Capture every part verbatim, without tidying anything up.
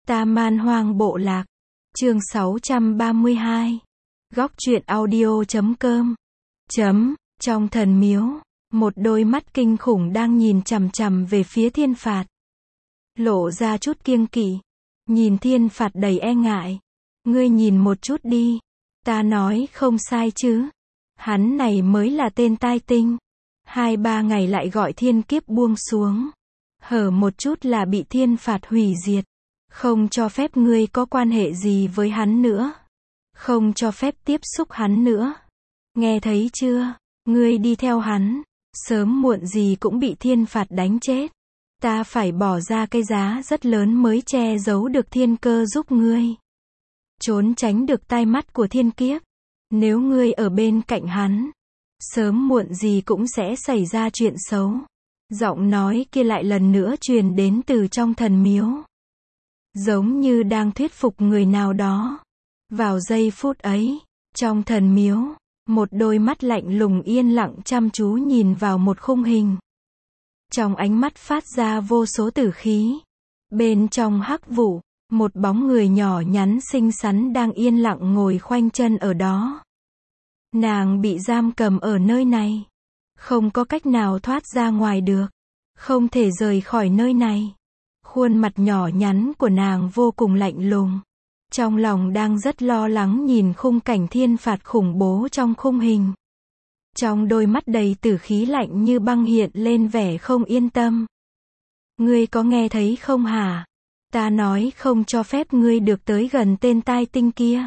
Ta Man Hoang Bộ Lạc. Chương sáu trăm ba mươi hai. Góc truyện audio chấm com. Chấm, trong thần miếu, một đôi mắt kinh khủng đang nhìn chằm chằm về phía Thiên Phạt. Lộ ra chút kiêng kỵ. Nhìn Thiên Phạt đầy e ngại. Ngươi nhìn một chút đi. Ta nói không sai chứ. Hắn này mới là tên tai tinh. Hai ba ngày lại gọi thiên kiếp buông xuống. Hở một chút là bị Thiên Phạt hủy diệt. Không cho phép ngươi có quan hệ gì với hắn nữa. Không cho phép tiếp xúc hắn nữa. Nghe thấy chưa? Ngươi đi theo hắn, sớm muộn gì cũng bị Thiên Phạt đánh chết. Ta phải bỏ ra cái giá rất lớn mới che giấu được thiên cơ giúp ngươi. Trốn tránh được tai mắt của thiên kiếp. Nếu ngươi ở bên cạnh hắn, sớm muộn gì cũng sẽ xảy ra chuyện xấu. Giọng nói kia lại lần nữa truyền đến từ trong thần miếu. Giống như đang thuyết phục người nào đó. Vào giây phút ấy, trong thần miếu, một đôi mắt lạnh lùng yên lặng chăm chú nhìn vào một khung hình. Trong ánh mắt phát ra vô số tử khí. Bên trong hắc vụ, một bóng người nhỏ nhắn xinh xắn đang yên lặng ngồi khoanh chân ở đó. Nàng bị giam cầm ở nơi này. Không có cách nào thoát ra ngoài được. Không thể rời khỏi nơi này. Khuôn mặt nhỏ nhắn của nàng vô cùng lạnh lùng. Trong lòng đang rất lo lắng nhìn khung cảnh Thiên Phạt khủng bố trong khung hình. Trong đôi mắt đầy tử khí lạnh như băng hiện lên vẻ không yên tâm. Ngươi có nghe thấy không hả? Ta nói không cho phép ngươi được tới gần tên tai tinh kia.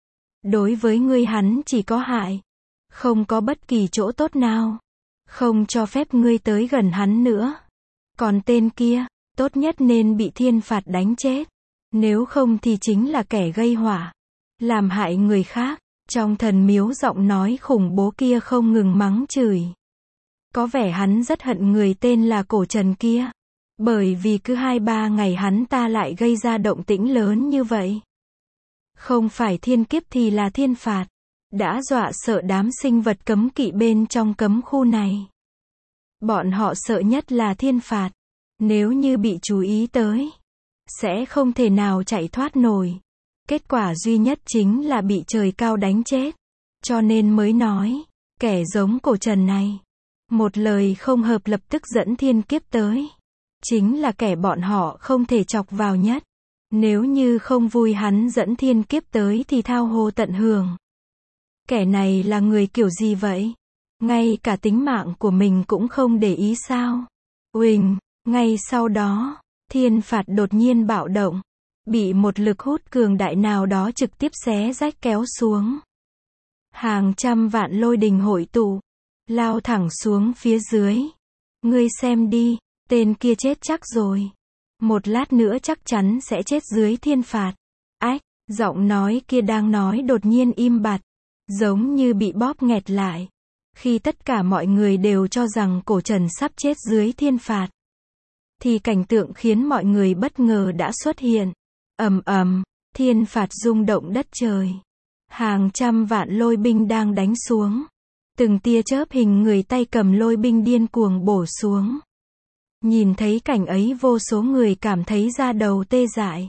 Đối với ngươi hắn chỉ có hại. Không có bất kỳ chỗ tốt nào. Không cho phép ngươi tới gần hắn nữa. Còn tên kia, tốt nhất nên bị Thiên Phạt đánh chết. Nếu không thì chính là kẻ gây họa. Làm hại người khác. Trong thần miếu giọng nói khủng bố kia không ngừng mắng chửi. Có vẻ hắn rất hận người tên là Cổ Trần kia. Bởi vì cứ hai ba ngày hắn ta lại gây ra động tĩnh lớn như vậy. Không phải thiên kiếp thì là Thiên Phạt. Đã dọa sợ đám sinh vật cấm kỵ bên trong cấm khu này. Bọn họ sợ nhất là Thiên Phạt. Nếu như bị chú ý tới, sẽ không thể nào chạy thoát nổi. Kết quả duy nhất chính là bị trời cao đánh chết. Cho nên mới nói, kẻ giống Cổ Trần này. Một lời không hợp lập tức dẫn thiên kiếp tới. Chính là kẻ bọn họ không thể chọc vào nhất. Nếu như không vui hắn dẫn thiên kiếp tới thì thao hồ tận hưởng. Kẻ này là người kiểu gì vậy? Ngay cả tính mạng của mình cũng không để ý sao? Uỳnh, ngay sau đó, Thiên Phạt đột nhiên bạo động. Bị một lực hút cường đại nào đó trực tiếp xé rách kéo xuống. Hàng trăm vạn lôi đình hội tụ. Lao thẳng xuống phía dưới. Ngươi xem đi, tên kia chết chắc rồi. Một lát nữa chắc chắn sẽ chết dưới Thiên Phạt. Ách, giọng nói kia đang nói đột nhiên im bặt. Giống như bị bóp nghẹt lại. Khi tất cả mọi người đều cho rằng Cổ Trần sắp chết dưới Thiên Phạt. Thì cảnh tượng khiến mọi người bất ngờ đã xuất hiện. Ầm ầm, Thiên Phạt rung động đất trời. Hàng trăm vạn lôi binh đang đánh xuống. Từng tia chớp hình người tay cầm lôi binh điên cuồng bổ xuống. Nhìn thấy cảnh ấy vô số người cảm thấy da đầu tê dại.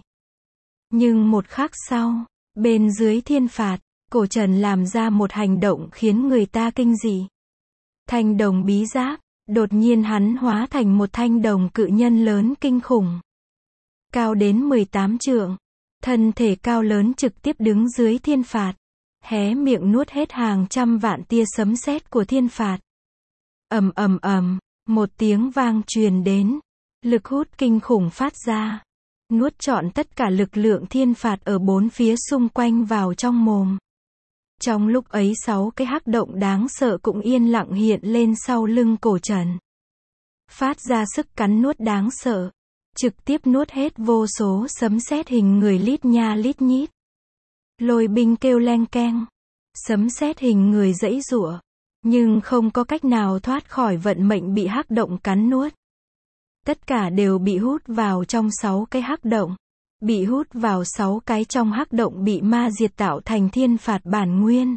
Nhưng một khắc sau, bên dưới Thiên Phạt, Cổ Trần làm ra một hành động khiến người ta kinh dị. Thanh đồng bí giáp, đột nhiên hắn hóa thành một thanh đồng cự nhân lớn kinh khủng. Cao đến mười tám trượng. Thân thể cao lớn trực tiếp đứng dưới Thiên Phạt. Hé miệng nuốt hết hàng trăm vạn tia sấm sét của Thiên Phạt. Ầm ầm ầm, một tiếng vang truyền đến. Lực hút kinh khủng phát ra. Nuốt trọn tất cả lực lượng Thiên Phạt ở bốn phía xung quanh vào trong mồm. Trong lúc ấy sáu cái hắc động đáng sợ cũng yên lặng hiện lên sau lưng Cổ Trần. Phát ra sức cắn nuốt đáng sợ. Trực tiếp nuốt hết vô số sấm sét hình người lít nha lít nhít. Lôi binh kêu leng keng. Sấm sét hình người giãy giụa. Nhưng không có cách nào thoát khỏi vận mệnh bị hắc động cắn nuốt. Tất cả đều bị hút vào trong sáu cái hắc động. Bị hút vào sáu cái trong hắc động bị ma diệt tạo thành Thiên Phạt bản nguyên.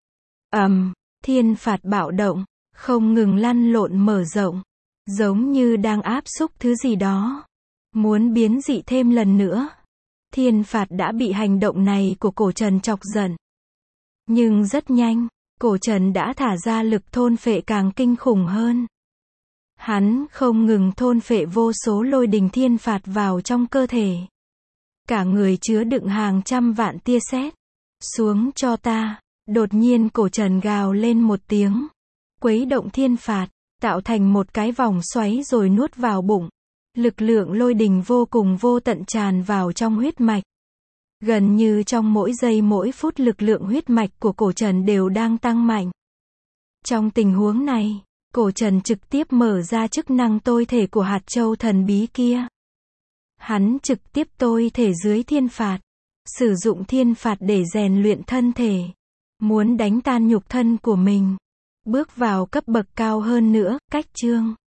Ầm, um, Thiên Phạt bạo động, không ngừng lăn lộn mở rộng. Giống như đang áp xúc thứ gì đó. Muốn biến dị thêm lần nữa. Thiên phạt đã bị hành động này của cổ trần chọc giận. Nhưng rất nhanh, cổ trần đã thả ra lực thôn phệ càng kinh khủng hơn. Hắn không ngừng thôn phệ vô số lôi đình thiên phạt vào trong cơ thể. Cả người chứa đựng hàng trăm vạn tia sét. Xuống cho ta. Đột nhiên cổ trần gào lên một tiếng. Quấy động thiên phạt, tạo thành một cái vòng xoáy rồi nuốt vào bụng. Lực lượng lôi đình vô cùng vô tận tràn vào trong huyết mạch. Gần như trong mỗi giây mỗi phút lực lượng huyết mạch của cổ trần đều đang tăng mạnh. Trong tình huống này, cổ trần trực tiếp mở ra chức năng tôi thể của hạt châu thần bí kia. Hắn trực tiếp tôi thể dưới thiên phạt. Sử dụng thiên phạt để rèn luyện thân thể. Muốn đánh tan nhục thân của mình. Bước vào cấp bậc cao hơn nữa, cách chương.